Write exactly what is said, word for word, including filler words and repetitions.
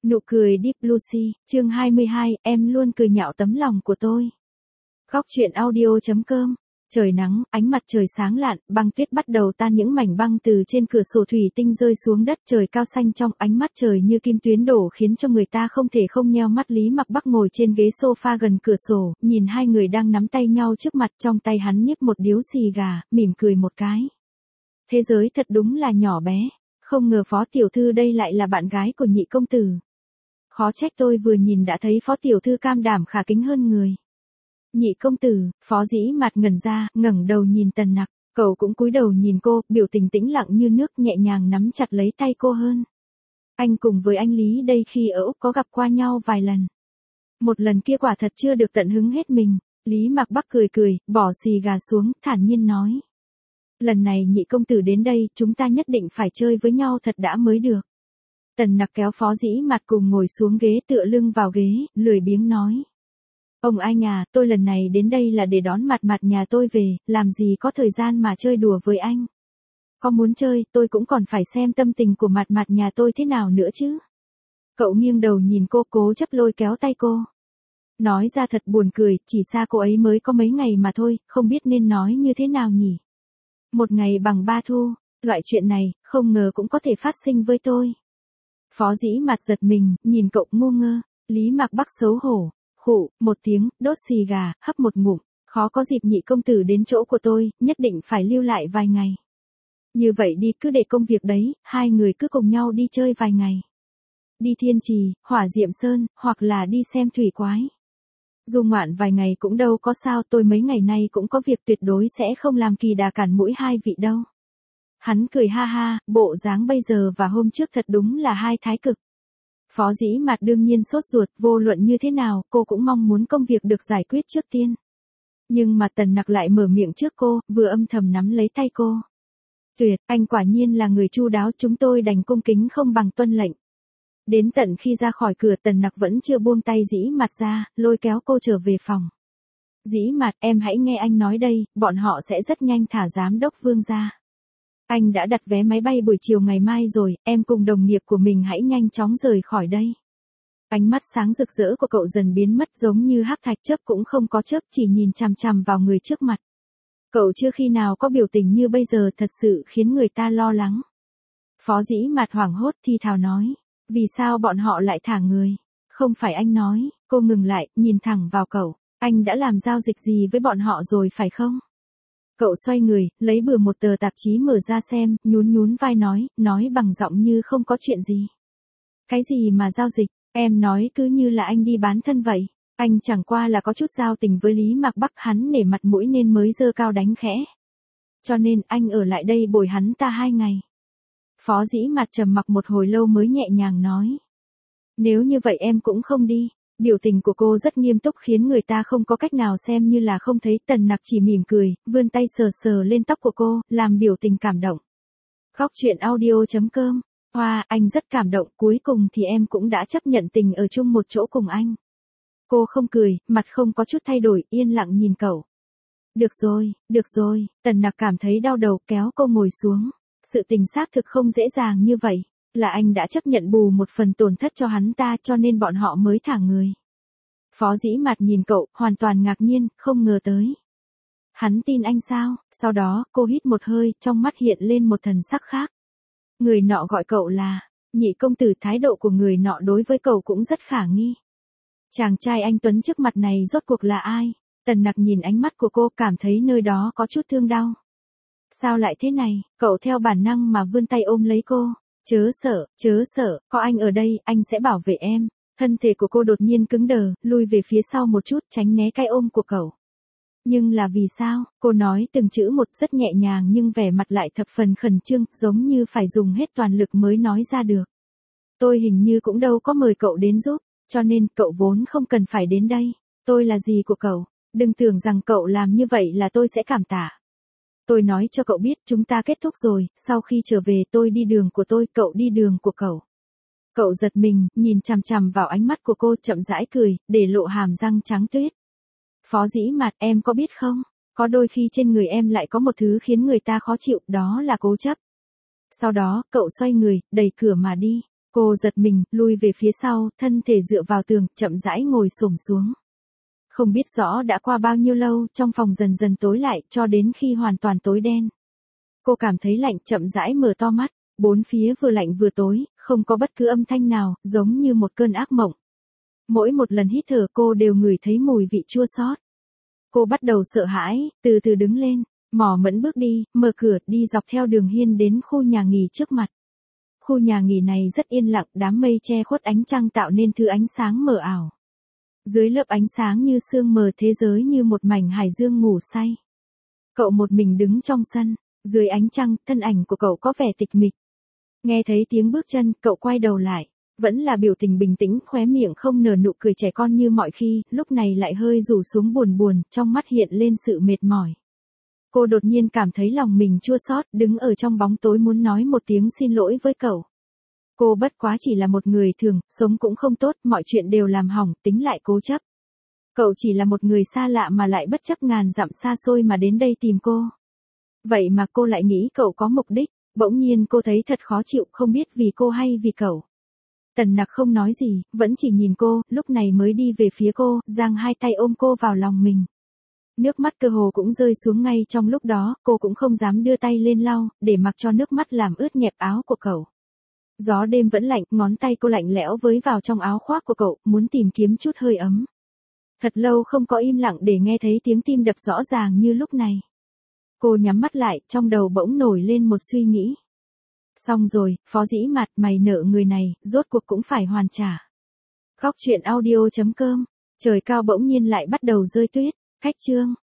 Nụ cười Deep Lucy, chương hai mươi hai, em luôn cười nhạo tấm lòng của tôi. Góc truyện audio chấm com. Trời nắng, ánh mặt trời sáng lạn, băng tuyết bắt đầu tan, những mảnh băng từ trên cửa sổ thủy tinh rơi xuống đất, trời cao xanh trong, ánh mắt trời như kim tuyến đổ khiến cho người ta không thể không nheo mắt. Lý Mặc Bắc ngồi trên ghế sofa gần cửa sổ, nhìn hai người đang nắm tay nhau trước mặt, trong tay hắn nhíp một điếu xì gà, mỉm cười một cái. Thế giới thật đúng là nhỏ bé, không ngờ Phó tiểu thư đây lại là bạn gái của Nhị công tử. Khó trách tôi vừa nhìn đã thấy Phó tiểu thư cam đảm khả kính hơn người. Nhị công tử, Phó Dĩ Mạt ngẩn ra, ngẩng đầu nhìn Tần Nặc, cậu cũng cúi đầu nhìn cô, biểu tình tĩnh lặng như nước, nhẹ nhàng nắm chặt lấy tay cô hơn. Anh cùng với anh Lý đây khi ở Úc có gặp qua nhau vài lần. Một lần kia quả thật chưa được tận hứng hết mình. Lý Mặc Bắc cười cười, bỏ xì gà xuống, thản nhiên nói. Lần này Nhị công tử đến đây, chúng ta nhất định phải chơi với nhau thật đã mới được. Tần Nặc kéo Phó Dĩ Mạt cùng ngồi xuống ghế, tựa lưng vào ghế, lười biếng nói. Ông anh à, tôi lần này đến đây là để đón Mạt Mạt nhà tôi về, làm gì có thời gian mà chơi đùa với anh. Có muốn chơi, tôi cũng còn phải xem tâm tình của Mạt Mạt nhà tôi thế nào nữa chứ. Cậu nghiêng đầu nhìn cô, cố chấp lôi kéo tay cô. Nói ra thật buồn cười, chỉ xa cô ấy mới có mấy ngày mà thôi, không biết nên nói như thế nào nhỉ. Một ngày bằng ba thu, loại chuyện này, không ngờ cũng có thể phát sinh với tôi. Phó Dĩ Mạt giật mình, nhìn cậu ngu ngơ. Lý Mặc Bắc xấu hổ, khụ một tiếng, đốt xì gà, hấp một ngụm. Khó có dịp Nhị công tử đến chỗ của tôi, nhất định phải lưu lại vài ngày. Như vậy đi, cứ để công việc đấy, hai người cứ cùng nhau đi chơi vài ngày. Đi Thiên Trì, Hỏa Diệm Sơn, hoặc là đi xem thủy quái. Dù ngoạn vài ngày cũng đâu có sao, tôi mấy ngày nay cũng có việc, tuyệt đối sẽ không làm kỳ đà cản mũi hai vị đâu. Hắn cười ha ha, bộ dáng bây giờ và hôm trước thật đúng là hai thái cực. Phó Dĩ Mạt đương nhiên sốt ruột, vô luận như thế nào, cô cũng mong muốn công việc được giải quyết trước tiên. Nhưng mà Tần Nặc lại mở miệng trước cô, vừa âm thầm nắm lấy tay cô. Tuyệt, anh quả nhiên là người chu đáo, chúng tôi đành cung kính không bằng tuân lệnh. Đến tận khi ra khỏi cửa, Tần Nặc vẫn chưa buông tay Dĩ Mạt ra, lôi kéo cô trở về phòng. Dĩ Mạt, em hãy nghe anh nói đây, bọn họ sẽ rất nhanh thả giám đốc Vương ra. Anh đã đặt vé máy bay buổi chiều ngày mai rồi, em cùng đồng nghiệp của mình hãy nhanh chóng rời khỏi đây. Ánh mắt sáng rực rỡ của cậu dần biến mất, giống như hắc thạch, chớp cũng không có chớp, chỉ nhìn chằm chằm vào người trước mặt. Cậu chưa khi nào có biểu tình như bây giờ, thật sự khiến người ta lo lắng. Phó Dĩ Mạt hoảng hốt thi thào nói, vì sao bọn họ lại thả người? Không phải anh nói. Cô ngừng lại, nhìn thẳng vào cậu, anh đã làm giao dịch gì với bọn họ rồi phải không? Cậu xoay người, lấy bừa một tờ tạp chí mở ra xem, nhún nhún vai nói, nói bằng giọng như không có chuyện gì. Cái gì mà giao dịch, em nói cứ như là anh đi bán thân vậy. Anh chẳng qua là có chút giao tình với Lý Mặc Bắc, hắn nể mặt mũi nên mới dơ cao đánh khẽ. Cho nên anh ở lại đây bồi hắn ta hai ngày. Phó Dĩ Mạt trầm mặc một hồi lâu mới nhẹ nhàng nói. Nếu như vậy em cũng không đi. Biểu tình của cô rất nghiêm túc khiến người ta không có cách nào xem như là không thấy. Tần Nặc chỉ mỉm cười, vươn tay sờ sờ lên tóc của cô, làm biểu tình cảm động. Góc truyện audio chấm com. Hoa, anh rất cảm động, cuối cùng thì em cũng đã chấp nhận tình ở chung một chỗ cùng anh. Cô không cười, mặt không có chút thay đổi, yên lặng nhìn cậu. Được rồi, được rồi, Tần Nặc cảm thấy đau đầu, kéo cô ngồi xuống. Sự tình xác thực không dễ dàng như vậy. Là anh đã chấp nhận bù một phần tổn thất cho hắn ta, cho nên bọn họ mới thả người. Phó Dĩ Mạt nhìn cậu, hoàn toàn ngạc nhiên, không ngờ tới. Hắn tin anh sao? Sau đó, cô hít một hơi, trong mắt hiện lên một thần sắc khác. Người nọ gọi cậu là Nhị công tử, thái độ của người nọ đối với cậu cũng rất khả nghi. Chàng trai anh tuấn trước mặt này rốt cuộc là ai? Tần Nặc nhìn ánh mắt của cô, cảm thấy nơi đó có chút thương đau. Sao lại thế này? Cậu theo bản năng mà vươn tay ôm lấy cô. Chớ sợ, chớ sợ, có anh ở đây, anh sẽ bảo vệ em. Thân thể của cô đột nhiên cứng đờ, lui về phía sau một chút, tránh né cái ôm của cậu. Nhưng là vì sao? Cô nói từng chữ một rất nhẹ nhàng nhưng vẻ mặt lại thập phần khẩn trương, giống như phải dùng hết toàn lực mới nói ra được. Tôi hình như cũng đâu có mời cậu đến giúp, cho nên cậu vốn không cần phải đến đây. Tôi là gì của cậu? Đừng tưởng rằng cậu làm như vậy là tôi sẽ cảm tạ. Tôi nói cho cậu biết, chúng ta kết thúc rồi, sau khi trở về tôi đi đường của tôi, cậu đi đường của cậu. Cậu giật mình, nhìn chằm chằm vào ánh mắt của cô, chậm rãi cười, để lộ hàm răng trắng tuyết. Phó Dĩ Mạt, em có biết không, có đôi khi trên người em lại có một thứ khiến người ta khó chịu, đó là cố chấp. Sau đó, cậu xoay người, đẩy cửa mà đi. Cô giật mình, lui về phía sau, thân thể dựa vào tường, chậm rãi ngồi xổm xuống. Không biết rõ đã qua bao nhiêu lâu, trong phòng dần dần tối lại, cho đến khi hoàn toàn tối đen. Cô cảm thấy lạnh, chậm rãi mở to mắt, bốn phía vừa lạnh vừa tối, không có bất cứ âm thanh nào, giống như một cơn ác mộng. Mỗi một lần hít thở cô đều ngửi thấy mùi vị chua xót. Cô bắt đầu sợ hãi, từ từ đứng lên, mò mẫm bước đi, mở cửa, đi dọc theo đường hiên đến khu nhà nghỉ trước mặt. Khu nhà nghỉ này rất yên lặng, đám mây che khuất ánh trăng tạo nên thứ ánh sáng mờ ảo. Dưới lớp ánh sáng như sương mờ, thế giới như một mảnh hải dương ngủ say. Cậu một mình đứng trong sân, dưới ánh trăng, thân ảnh của cậu có vẻ tịch mịch. Nghe thấy tiếng bước chân, cậu quay đầu lại, vẫn là biểu tình bình tĩnh, khóe miệng không nở nụ cười trẻ con như mọi khi, lúc này lại hơi rủ xuống buồn buồn, trong mắt hiện lên sự mệt mỏi. Cô đột nhiên cảm thấy lòng mình chua xót, đứng ở trong bóng tối muốn nói một tiếng xin lỗi với cậu. Cô bất quá chỉ là một người thường, sống cũng không tốt, mọi chuyện đều làm hỏng, tính lại cố chấp. Cậu chỉ là một người xa lạ mà lại bất chấp ngàn dặm xa xôi mà đến đây tìm cô. Vậy mà cô lại nghĩ cậu có mục đích, bỗng nhiên cô thấy thật khó chịu, không biết vì cô hay vì cậu. Tần Nặc không nói gì, vẫn chỉ nhìn cô, lúc này mới đi về phía cô, giang hai tay ôm cô vào lòng mình. Nước mắt cơ hồ cũng rơi xuống ngay trong lúc đó, cô cũng không dám đưa tay lên lau, để mặc cho nước mắt làm ướt nhẹp áo của cậu. Gió đêm vẫn lạnh, ngón tay cô lạnh lẽo với vào trong áo khoác của cậu, muốn tìm kiếm chút hơi ấm. Thật lâu không có im lặng để nghe thấy tiếng tim đập rõ ràng như lúc này. Cô nhắm mắt lại, trong đầu bỗng nổi lên một suy nghĩ. Xong rồi, Phó Dĩ Mạt, mày nợ người này, rốt cuộc cũng phải hoàn trả. Khóc chuyện audio chấm com, trời cao bỗng nhiên lại bắt đầu rơi tuyết, cách chương.